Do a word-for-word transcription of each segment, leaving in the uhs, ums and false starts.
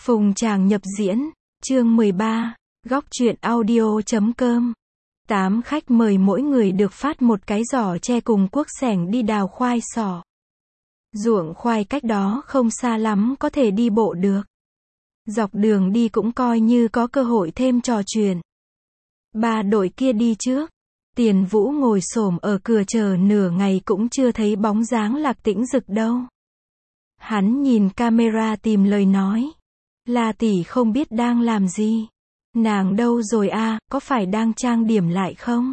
Phùng Tràng nhập diễn, chương mười ba, góc truyện audio chấm com. Tám khách mời mỗi người được phát một cái giỏ tre cùng cuốc xẻng đi đào khoai sọ. Ruộng khoai cách đó không xa lắm, có thể đi bộ được. Dọc đường đi cũng coi như có cơ hội thêm trò chuyện. Ba đội kia đi trước. Tiền Vũ ngồi xổm ở cửa chờ nửa ngày cũng chưa thấy bóng dáng Lạc Tĩnh Dực đâu. Hắn nhìn camera tìm lời nói. La tỷ không biết đang làm gì. Nàng đâu rồi a, có phải đang trang điểm lại không?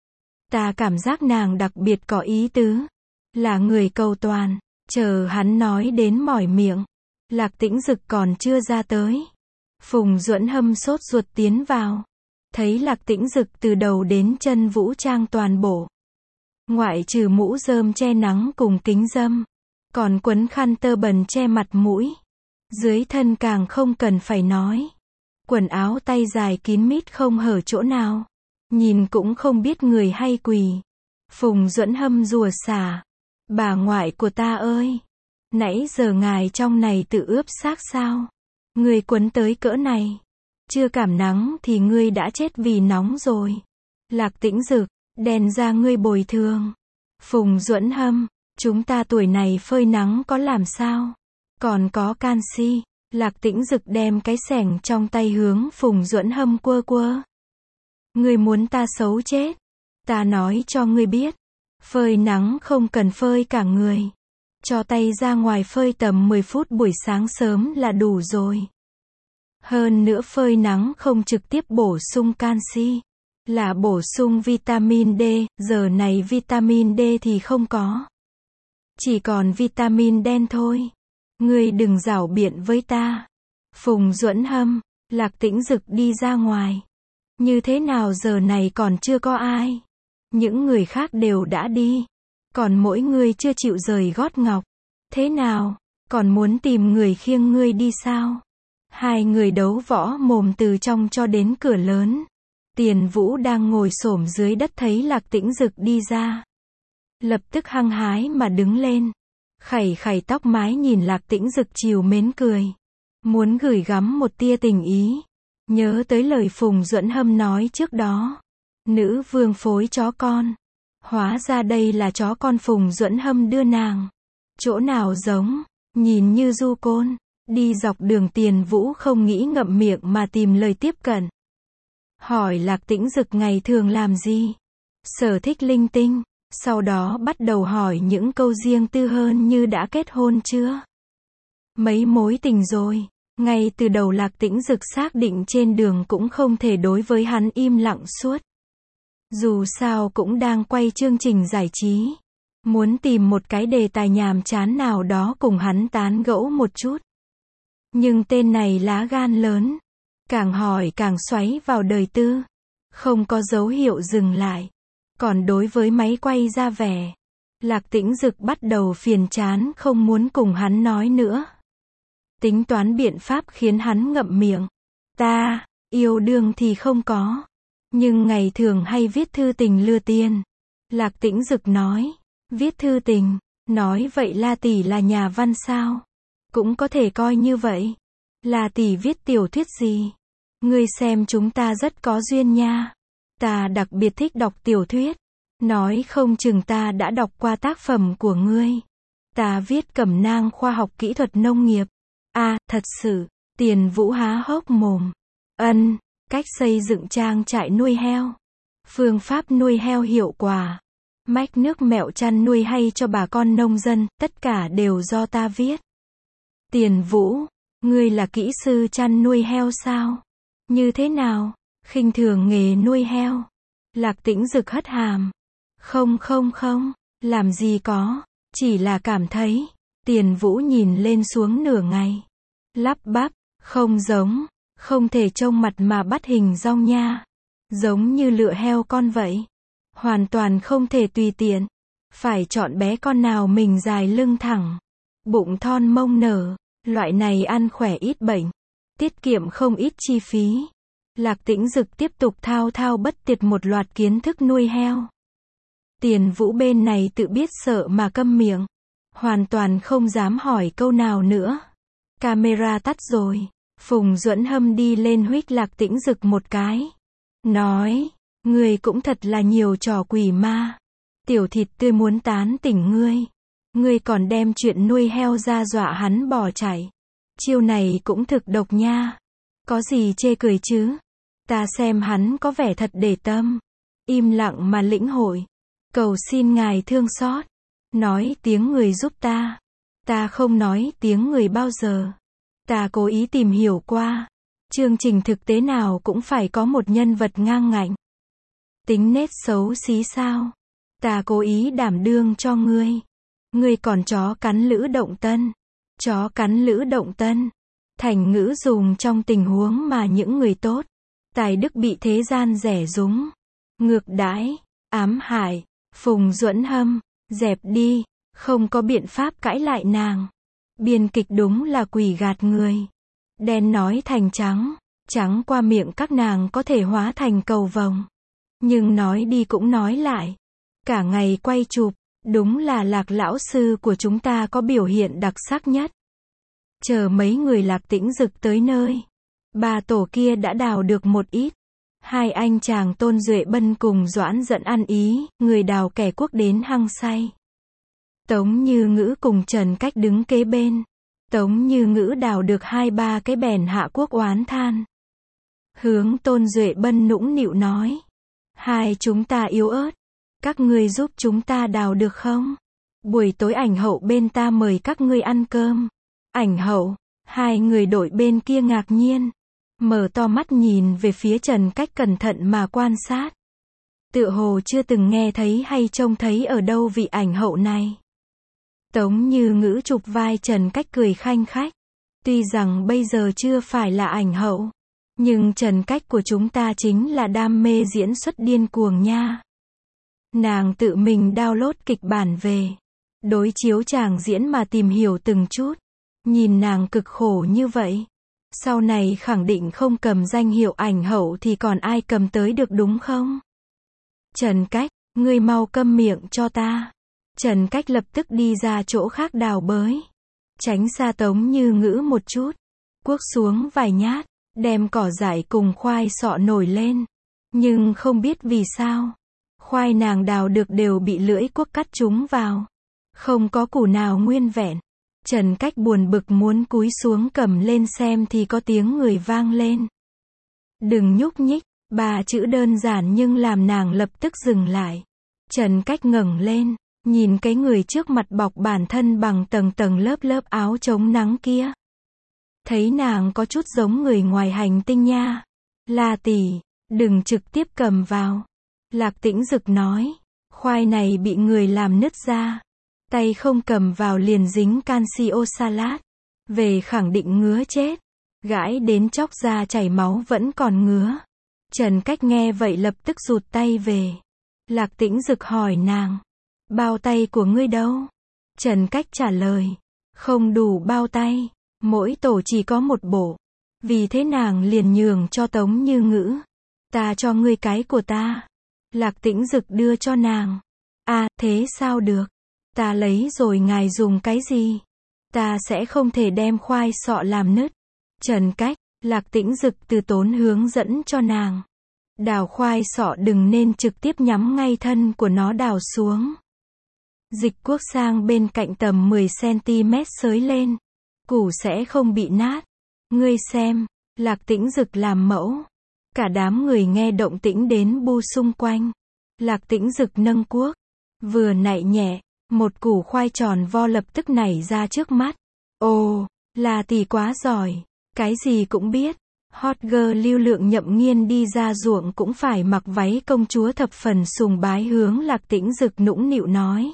Ta cảm giác nàng đặc biệt có ý tứ. Là người cầu toàn. Chờ hắn nói đến mỏi miệng. Lạc Tĩnh Dực còn chưa ra tới. Phùng Duẫn Hâm sốt ruột tiến vào. Thấy Lạc Tĩnh Dực từ đầu đến chân vũ trang toàn bộ. Ngoại trừ mũ rơm che nắng cùng kính râm. Còn quấn khăn tơ bần che mặt mũi. Dưới thân càng không cần phải nói. Quần áo tay dài kín mít không hở chỗ nào. Nhìn cũng không biết người hay quỳ. Phùng Duẫn Hâm rủa xả. Bà ngoại của ta ơi! Nãy giờ ngài trong này tự ướp xác sao? Ngươi quấn tới cỡ này. Chưa cảm nắng thì ngươi đã chết vì nóng rồi. Lạc Tĩnh Dực, đèn ra ngươi bồi thường. Phùng Duẫn Hâm, chúng ta tuổi này phơi nắng có làm sao? Còn có canxi. Lạc Tĩnh Dực đem cái xẻng trong tay hướng Phùng Duẫn Hâm quơ quơ. Ngươi muốn ta xấu chết? Ta nói cho ngươi biết. Phơi nắng không cần phơi cả người. Cho tay ra ngoài phơi tầm mười phút buổi sáng sớm là đủ rồi. Hơn nữa phơi nắng không trực tiếp bổ sung canxi. Là bổ sung vitamin D, giờ này vitamin D thì không có. Chỉ còn vitamin đen thôi. Ngươi đừng giảo biện với ta. Phùng Duẫn Hâm, Lạc Tĩnh Dực đi ra ngoài. Như thế nào giờ này còn chưa có ai? Những người khác đều đã đi. Còn mỗi người chưa chịu rời gót ngọc. Thế nào? Còn muốn tìm người khiêng ngươi đi sao? Hai người đấu võ mồm từ trong cho đến cửa lớn. Tiền Vũ đang ngồi xổm dưới đất thấy Lạc Tĩnh Dực đi ra. Lập tức hăng hái mà đứng lên. Khẩy khẩy tóc mái nhìn Lạc Tĩnh Dực trìu mến cười. Muốn gửi gắm một tia tình ý. Nhớ tới lời Phùng Duẫn Hâm nói trước đó. Nữ vương phối chó con. Hóa ra đây là chó con Phùng Duẫn Hâm đưa nàng. Chỗ nào giống, nhìn như du côn. Đi dọc đường Tiền Vũ không nghĩ ngậm miệng mà tìm lời tiếp cận. Hỏi Lạc Tĩnh Dực ngày thường làm gì? Sở thích linh tinh. Sau đó bắt đầu hỏi những câu riêng tư hơn như đã kết hôn chưa? Mấy mối tình rồi. Ngay từ đầu Lạc Tĩnh Dực xác định trên đường cũng không thể đối với hắn im lặng suốt. Dù sao cũng đang quay chương trình giải trí. Muốn tìm một cái đề tài nhàm chán nào đó cùng hắn tán gẫu một chút. Nhưng tên này lá gan lớn. Càng hỏi càng xoáy vào đời tư. Không có dấu hiệu dừng lại. Còn đối với máy quay ra vẻ. Lạc Tĩnh Dực bắt đầu phiền chán không muốn cùng hắn nói nữa. Tính toán biện pháp khiến hắn ngậm miệng. Ta, yêu đương thì không có. Nhưng ngày thường hay viết thư tình lừa tiền. Lạc Tĩnh Dực nói. Viết thư tình, nói vậy La tỷ là nhà văn sao? Cũng có thể coi như vậy. La tỷ viết tiểu thuyết gì? Ngươi xem chúng ta rất có duyên nha. Ta đặc biệt thích đọc tiểu thuyết. Nói không chừng ta đã đọc qua tác phẩm của ngươi. Ta viết cẩm nang khoa học kỹ thuật nông nghiệp. À, thật sự. Tiền Vũ há hốc mồm. Ân, cách xây dựng trang trại nuôi heo. Phương pháp nuôi heo hiệu quả. Mách nước mẹo chăn nuôi hay cho bà con nông dân, tất cả đều do ta viết. Tiền Vũ, ngươi là kỹ sư chăn nuôi heo sao? Như thế nào? Khinh thường nghề nuôi heo. Lạc Tĩnh Dực hất hàm. Không không không, làm gì có, chỉ là cảm thấy. Tiền Vũ nhìn lên xuống nửa ngày. Lắp bắp, không giống, không thể trông mặt mà bắt hình dong nha. Giống như lựa heo con vậy. Hoàn toàn không thể tùy tiện. Phải chọn bé con nào mình dài lưng thẳng. Bụng thon mông nở. Loại này ăn khỏe ít bệnh. Tiết kiệm không ít chi phí. Lạc Tĩnh Dực tiếp tục thao thao bất tuyệt một loạt kiến thức nuôi heo. Tiền Vũ bên này tự biết sợ mà câm miệng. Hoàn toàn không dám hỏi câu nào nữa. Camera tắt rồi. Phùng Duẫn Hâm đi lên huých Lạc Tĩnh Dực một cái. Nói, ngươi cũng thật là nhiều trò quỷ ma. Tiểu thịt tươi muốn tán tỉnh ngươi. Ngươi còn đem chuyện nuôi heo ra dọa hắn bỏ chạy. Chiêu này cũng thực độc nha. Có gì chê cười chứ? Ta xem hắn có vẻ thật để tâm. Im lặng mà lĩnh hội. Cầu xin ngài thương xót. Nói tiếng người giúp ta. Ta không nói tiếng người bao giờ. Ta cố ý tìm hiểu qua. Chương trình thực tế nào cũng phải có một nhân vật ngang ngạnh. Tính nết xấu xí sao? Ta cố ý đảm đương cho ngươi. Ngươi còn chó cắn lữ động tân. Chó cắn lữ động tân. Thành ngữ dùng trong tình huống mà những người tốt, tài đức bị thế gian rẻ rúng, ngược đãi, ám hại. Phùng Duẫn Hâm, dẹp đi, không có biện pháp cãi lại nàng. Biên kịch đúng là quỷ gạt người. Đen nói thành trắng, trắng qua miệng các nàng có thể hóa thành cầu vồng. Nhưng nói đi cũng nói lại. Cả ngày quay chụp, đúng là Lạc lão sư của chúng ta có biểu hiện đặc sắc nhất. Chờ mấy người Lạc Tĩnh Dực tới nơi. Bà tổ kia đã đào được một ít. Hai anh chàng Tôn Duệ Bân cùng Doãn Dẫn ăn ý, người đào kẻ quốc đến hăng say. Tống Như Ngữ cùng Trần Cách đứng kế bên. Tống Như Ngữ đào được hai ba cái bèn hạ quốc oán than. Hướng Tôn Duệ Bân nũng nịu nói. Hai chúng ta yếu ớt. Các ngươi giúp chúng ta đào được không? Buổi tối ảnh hậu bên ta mời các ngươi ăn cơm. Ảnh hậu, hai người đội bên kia ngạc nhiên. Mở to mắt nhìn về phía Trần Cách cẩn thận mà quan sát. Tựa hồ chưa từng nghe thấy hay trông thấy ở đâu vị ảnh hậu này. Tống Như Ngữ chụp vai Trần Cách cười khanh khách. Tuy rằng bây giờ chưa phải là ảnh hậu, nhưng Trần Cách của chúng ta chính là đam mê diễn xuất điên cuồng nha. Nàng tự mình download kịch bản về. Đối chiếu chàng diễn mà tìm hiểu từng chút. Nhìn nàng cực khổ như vậy. Sau này khẳng định không cầm danh hiệu ảnh hậu thì còn ai cầm tới được đúng không? Trần Cách, ngươi mau câm miệng cho ta. Trần Cách lập tức đi ra chỗ khác đào bới. Tránh xa Tống Như Ngữ một chút. Cuốc xuống vài nhát. Đem cỏ dại cùng khoai sọ nổi lên. Nhưng không biết vì sao. Khoai nàng đào được đều bị lưỡi cuốc cắt chúng vào. Không có củ nào nguyên vẹn. Trần Cách buồn bực muốn cúi xuống cầm lên xem thì có tiếng người vang lên. Đừng nhúc nhích, ba chữ đơn giản nhưng làm nàng lập tức dừng lại. Trần Cách ngẩng lên, nhìn cái người trước mặt bọc bản thân bằng tầng tầng lớp lớp áo chống nắng kia. Thấy nàng có chút giống người ngoài hành tinh nha. La tỷ, đừng trực tiếp cầm vào. Lạc Tĩnh Dực nói, khoai này bị người làm nứt ra. Tay không cầm vào liền dính canxi oxalat. Về khẳng định ngứa chết. Gãi đến chóc ra chảy máu vẫn còn ngứa. Trần Cách nghe vậy lập tức rụt tay về. Lạc Tĩnh Dực hỏi nàng. Bao tay của ngươi đâu? Trần Cách trả lời. Không đủ bao tay. Mỗi tổ chỉ có một bộ. Vì thế nàng liền nhường cho Tống Như Ngữ. Ta cho ngươi cái của ta. Lạc Tĩnh Dực đưa cho nàng. À, thế sao được? Ta lấy rồi ngài dùng cái gì? Ta sẽ không thể đem khoai sọ làm nứt. Trần Cách, Lạc Tĩnh Dực từ tốn hướng dẫn cho nàng. Đào khoai sọ đừng nên trực tiếp nhắm ngay thân của nó đào xuống. Dịch cuốc sang bên cạnh tầm mười xăng-ti-mét xới lên. Củ sẽ không bị nát. Ngươi xem, Lạc Tĩnh Dực làm mẫu. Cả đám người nghe động tĩnh đến bu xung quanh. Lạc Tĩnh Dực nâng cuốc. Vừa nạy nhẹ. Một củ khoai tròn vo lập tức nảy ra trước mắt. Ồ, là tỷ quá giỏi. Cái gì cũng biết. Hot girl Lưu Lượng Nhậm Nghiên đi ra ruộng cũng phải mặc váy công chúa thập phần sùng bái hướng Lạc Tĩnh Dực nũng nịu nói.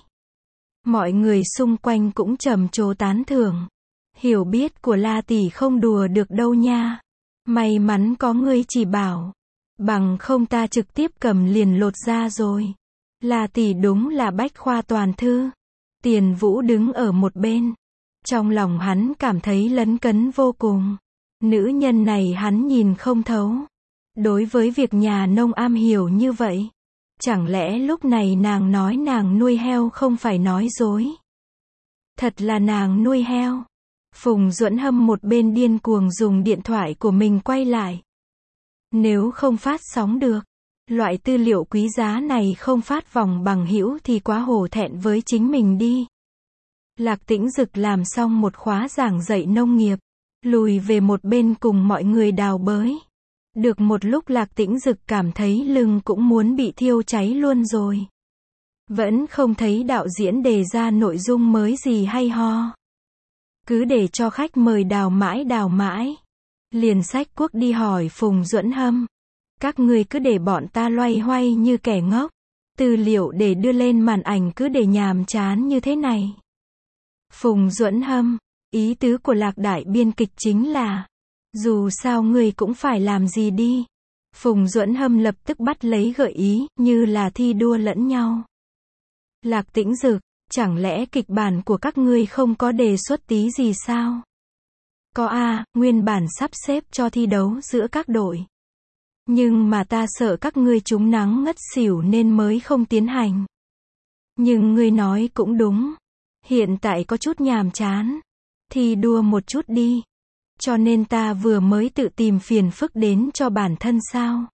Mọi người xung quanh cũng trầm trồ tán thưởng. Hiểu biết của La tỷ không đùa được đâu nha. May mắn có ngươi chỉ bảo. Bằng không ta trực tiếp cầm liền lột ra rồi. La tỷ đúng là bách khoa toàn thư. Tiền Vũ đứng ở một bên. Trong lòng hắn cảm thấy lấn cấn vô cùng. Nữ nhân này hắn nhìn không thấu. Đối với việc nhà nông am hiểu như vậy. Chẳng lẽ lúc này nàng nói nàng nuôi heo không phải nói dối. Thật là nàng nuôi heo. Phùng Duẫn Hâm một bên điên cuồng dùng điện thoại của mình quay lại. Nếu không phát sóng được, loại tư liệu quý giá này không phát vòng bằng hữu thì quá hổ thẹn với chính mình đi. Lạc Tĩnh Dực làm xong một khóa giảng dạy nông nghiệp, lùi về một bên cùng mọi người đào bới. Được một lúc Lạc Tĩnh Dực cảm thấy lưng cũng muốn bị thiêu cháy luôn rồi. Vẫn không thấy đạo diễn đề ra nội dung mới gì hay ho. Cứ để cho khách mời đào mãi đào mãi. Liền xách cuốc đi hỏi Phùng Duẫn Hâm. Các ngươi cứ để bọn ta loay hoay như kẻ ngốc. Tư liệu để đưa lên màn ảnh cứ để nhàm chán như thế này. Phùng Duẫn Hâm, ý tứ của Lạc đại biên kịch chính là, dù sao ngươi cũng phải làm gì đi. Phùng Duẫn Hâm lập tức bắt lấy gợi ý, như là thi đua lẫn nhau. Lạc Tĩnh Dực, chẳng lẽ kịch bản của các ngươi không có đề xuất tí gì sao? Có a, nguyên bản sắp xếp cho thi đấu giữa các đội. Nhưng mà ta sợ các ngươi trúng nắng ngất xỉu nên mới không tiến hành. Nhưng ngươi nói cũng đúng. Hiện tại có chút nhàm chán. Thi đua một chút đi. Cho nên ta vừa mới tự tìm phiền phức đến cho bản thân sao?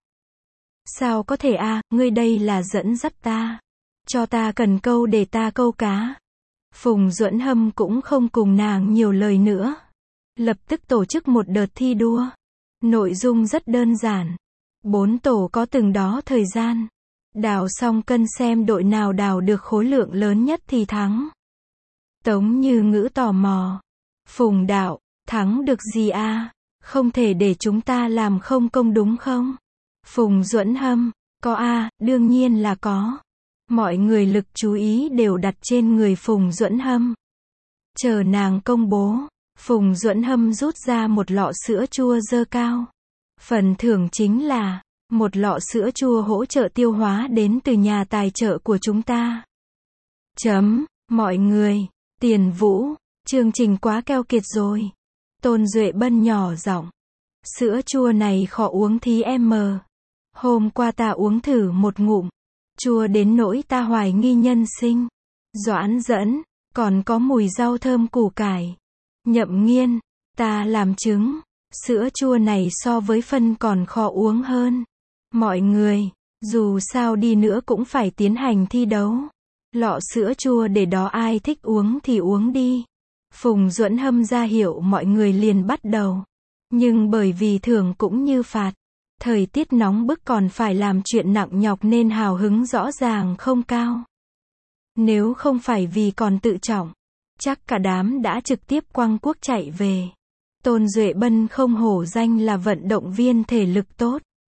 Sao có thể a, ngươi đây là dẫn dắt ta. Cho ta cần câu để ta câu cá. Phùng Duẫn Hâm cũng không cùng nàng nhiều lời nữa. Lập tức tổ chức một đợt thi đua. Nội dung rất đơn giản. Bốn tổ có từng đó thời gian. Đào xong cân xem đội nào đào được khối lượng lớn nhất thì thắng. Tống Như Ngữ tò mò. Phùng đạo, thắng được gì a? Không thể để chúng ta làm không công đúng không? Phùng Duẫn Hâm, có a, đương nhiên là có. Mọi người lực chú ý đều đặt trên người Phùng Duẫn Hâm. Chờ nàng công bố, Phùng Duẫn Hâm rút ra một lọ sữa chua dơ cao. Phần thưởng chính là một lọ sữa chua hỗ trợ tiêu hóa đến từ nhà tài trợ của chúng ta. Chấm, mọi người, Tiền Vũ, chương trình quá keo kiệt rồi. Tôn Duệ Bân nhỏ giọng. Sữa chua này khó uống thí em. Hôm qua ta uống thử một ngụm. Chua đến nỗi ta hoài nghi nhân sinh. Doãn Dẫn, còn có mùi rau thơm củ cải. Nhậm Nghiên, ta làm chứng. Sữa chua này so với phân còn khó uống hơn. Mọi người, dù sao đi nữa cũng phải tiến hành thi đấu. Lọ sữa chua để đó ai thích uống thì uống đi. Phùng Duẫn Hâm ra hiệu mọi người liền bắt đầu. Nhưng bởi vì thưởng cũng như phạt. Thời tiết nóng bức còn phải làm chuyện nặng nhọc nên hào hứng rõ ràng không cao. Nếu không phải vì còn tự trọng, chắc cả đám đã trực tiếp quăng cuốc chạy về. Tôn Duệ Bân không hổ danh là vận động viên thể lực tốt.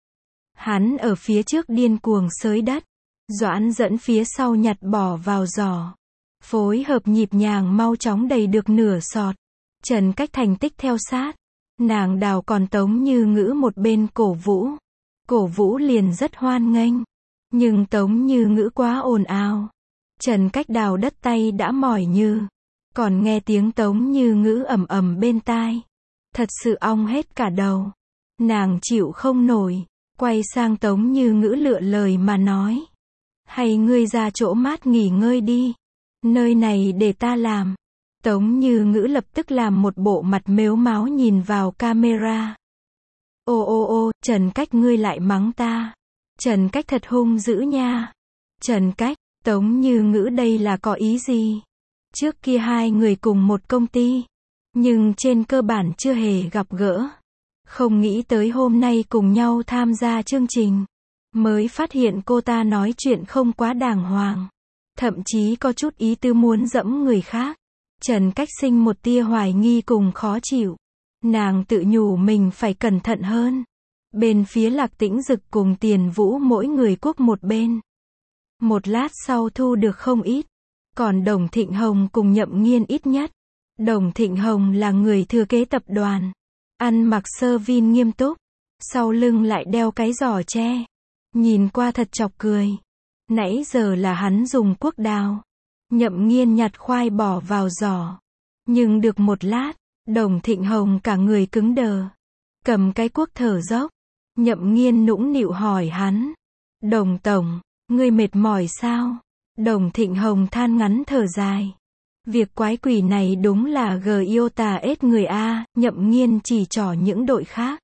Hắn ở phía trước điên cuồng xới đất. Doãn Dẫn phía sau nhặt bỏ vào giỏ. Phối hợp nhịp nhàng mau chóng đầy được nửa sọt. Trần Cách thành tích theo sát. Nàng đào còn Tống Như Ngữ một bên cổ vũ. Cổ vũ liền rất hoan nghênh. Nhưng Tống Như Ngữ quá ồn ào. Trần Cách đào đất tay đã mỏi như. Còn nghe tiếng Tống Như Ngữ ầm ầm bên tai. Thật sự ong hết cả đầu. Nàng chịu không nổi. Quay sang Tống Như Ngữ lựa lời mà nói. Hay ngươi ra chỗ mát nghỉ ngơi đi. Nơi này để ta làm. Tống Như Ngữ lập tức làm một bộ mặt mếu máo nhìn vào camera. Ô ô ô, Trần Cách ngươi lại mắng ta. Trần Cách thật hung dữ nha. Trần Cách, Tống Như Ngữ đây là có ý gì? Trước kia hai người cùng một công ty. Nhưng trên cơ bản chưa hề gặp gỡ. Không nghĩ tới hôm nay cùng nhau tham gia chương trình. Mới phát hiện cô ta nói chuyện không quá đàng hoàng. Thậm chí có chút ý tư muốn dẫm người khác. Trần Cách sinh một tia hoài nghi cùng khó chịu. Nàng tự nhủ mình phải cẩn thận hơn. Bên phía Lạc Tĩnh Dực cùng Tiền Vũ mỗi người cuốc một bên. Một lát sau thu được không ít. Còn Đồng Thịnh Hồng cùng Nhậm Nghiên ít nhất. Đồng Thịnh Hồng là người thừa kế tập đoàn. Ăn mặc sơ vin nghiêm túc. Sau lưng lại đeo cái giỏ tre. Nhìn qua thật chọc cười. Nãy giờ là hắn dùng cuốc đào. Nhậm Nghiên nhặt khoai bỏ vào giỏ. Nhưng được một lát, Đồng Thịnh Hồng cả người cứng đờ. Cầm cái cuốc thở dốc. Nhậm Nghiên nũng nịu hỏi hắn. Đồng tổng, ngươi mệt mỏi sao? Đồng Thịnh Hồng than ngắn thở dài. Việc quái quỷ này đúng là gờ yêu tà ết người a, Nhậm Nghiên chỉ trỏ những đội khác.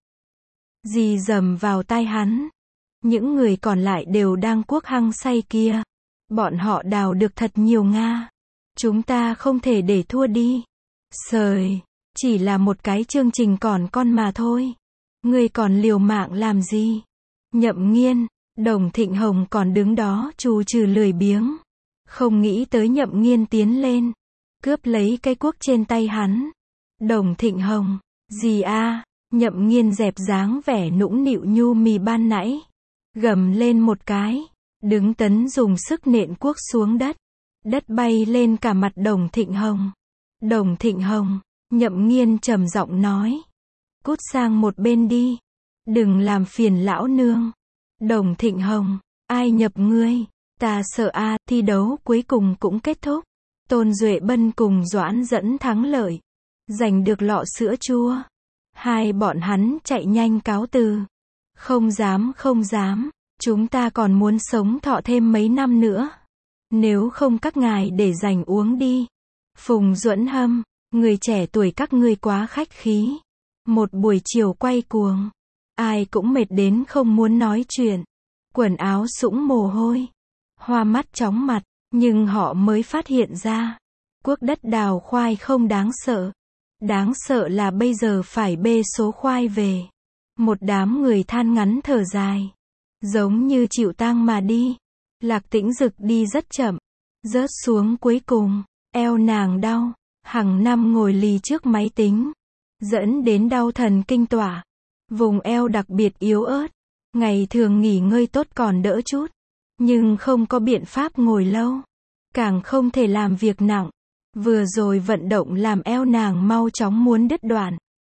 Dì dầm vào tai hắn. Những người còn lại đều đang cuốc hăng say kia. Bọn họ đào được thật nhiều Nga. Chúng ta không thể để thua đi. Sời, chỉ là một cái chương trình còn con mà thôi. Ngươi còn liều mạng làm gì? Nhậm Nghiên, Đồng Thịnh Hồng còn đứng đó trù trừ lười biếng. Không nghĩ tới Nhậm Nghiên tiến lên. Cướp lấy cây cuốc trên tay hắn. Đồng Thịnh Hồng, gì a? Nhậm Nghiên dẹp dáng vẻ nũng nịu nhu mì ban nãy. Gầm lên một cái. Đứng tấn dùng sức nện cuốc xuống đất. Đất bay lên cả mặt Đồng Thịnh Hồng. Đồng Thịnh Hồng, Nhậm Nghiên trầm giọng nói. Cút sang một bên đi. Đừng làm phiền lão nương. Đồng Thịnh Hồng, ai nhập ngươi? Ta sợ a. Thi đấu cuối cùng cũng kết thúc. Tôn Duệ Bân cùng Doãn Dẫn thắng lợi. Giành được lọ sữa chua. Hai bọn hắn chạy nhanh cáo từ. Không dám không dám. Chúng ta còn muốn sống thọ thêm mấy năm nữa. Nếu không các ngài để dành uống đi. Phùng Duẫn Hâm, người trẻ tuổi các ngươi quá khách khí. Một buổi chiều quay cuồng. Ai cũng mệt đến không muốn nói chuyện. Quần áo sũng mồ hôi. Hoa mắt chóng mặt. Nhưng họ mới phát hiện ra. Cuốc đất đào khoai không đáng sợ. Đáng sợ là bây giờ phải bê số khoai về. Một đám người than ngắn thở dài. Giống như chịu tang mà đi. Lạc Tĩnh Dực đi rất chậm. Rớt xuống cuối cùng. Eo nàng đau. Hằng năm ngồi lì trước máy tính. Dẫn đến đau thần kinh tỏa. Vùng eo đặc biệt yếu ớt. Ngày thường nghỉ ngơi tốt còn đỡ chút. Nhưng không có biện pháp ngồi lâu. Càng không thể làm việc nặng. Vừa rồi vận động làm eo nàng mau chóng muốn đứt đoạn.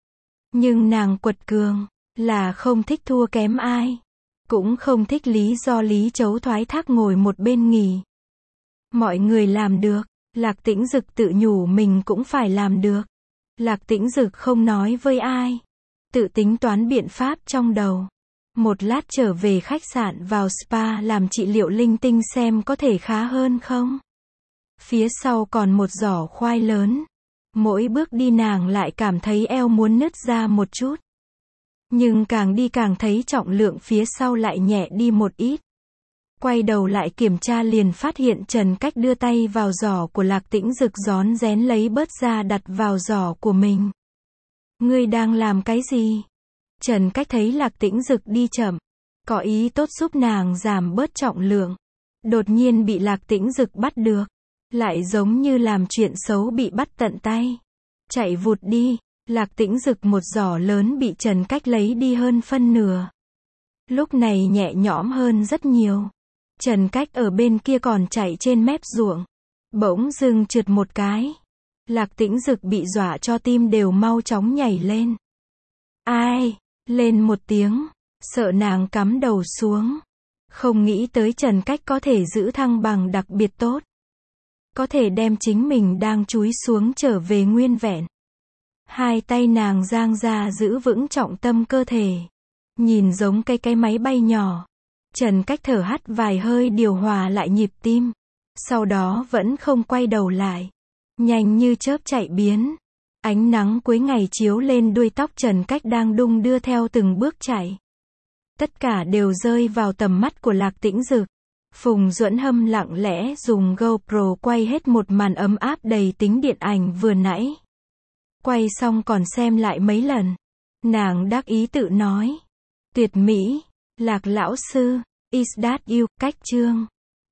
Nhưng nàng quật cường. Là không thích thua kém ai. Cũng không thích lý do Lý Chấu thoái thác ngồi một bên nghỉ. Mọi người làm được. Lạc Tĩnh Dực tự nhủ mình cũng phải làm được. Lạc Tĩnh Dực không nói với ai. Tự tính toán biện pháp trong đầu. Một lát trở về khách sạn vào spa làm trị liệu linh tinh xem có thể khá hơn không. Phía sau còn một giỏ khoai lớn. Mỗi bước đi nàng lại cảm thấy eo muốn nứt ra một chút. Nhưng càng đi càng thấy trọng lượng phía sau lại nhẹ đi một ít. Quay đầu lại kiểm tra liền phát hiện Trần Cách đưa tay vào giỏ của Lạc Tĩnh Dực rón rén lấy bớt ra đặt vào giỏ của mình. Ngươi đang làm cái gì? Trần Cách thấy Lạc Tĩnh Dực đi chậm. Có ý tốt giúp nàng giảm bớt trọng lượng. Đột nhiên bị Lạc Tĩnh Dực bắt được. Lại giống như làm chuyện xấu bị bắt tận tay. Chạy vụt đi. Lạc Tĩnh Dực một giỏ lớn bị Trần Cách lấy đi hơn phân nửa. Lúc này nhẹ nhõm hơn rất nhiều. Trần Cách ở bên kia còn chạy trên mép ruộng. Bỗng dưng trượt một cái. Lạc Tĩnh Dực bị dọa cho tim đều mau chóng nhảy lên. Ai? Lên một tiếng. Sợ nàng cắm đầu xuống. Không nghĩ tới Trần Cách có thể giữ thăng bằng đặc biệt tốt. Có thể đem chính mình đang chúi xuống trở về nguyên vẹn. Hai tay nàng giang ra giữ vững trọng tâm cơ thể. Nhìn giống cái cái máy bay nhỏ. Trần Cách thở hắt vài hơi điều hòa lại nhịp tim. Sau đó vẫn không quay đầu lại. Nhanh như chớp chạy biến. Ánh nắng cuối ngày chiếu lên đuôi tóc Trần Cách đang đung đưa theo từng bước chạy. Tất cả đều rơi vào tầm mắt của Lạc Tĩnh Dực. Phùng Duẫn Hâm lặng lẽ dùng GoPro quay hết một màn ấm áp đầy tính điện ảnh vừa nãy. Quay xong còn xem lại mấy lần. Nàng đắc ý tự nói. Tuyệt mỹ. Lạc lão sư. Is that you? Cách chương.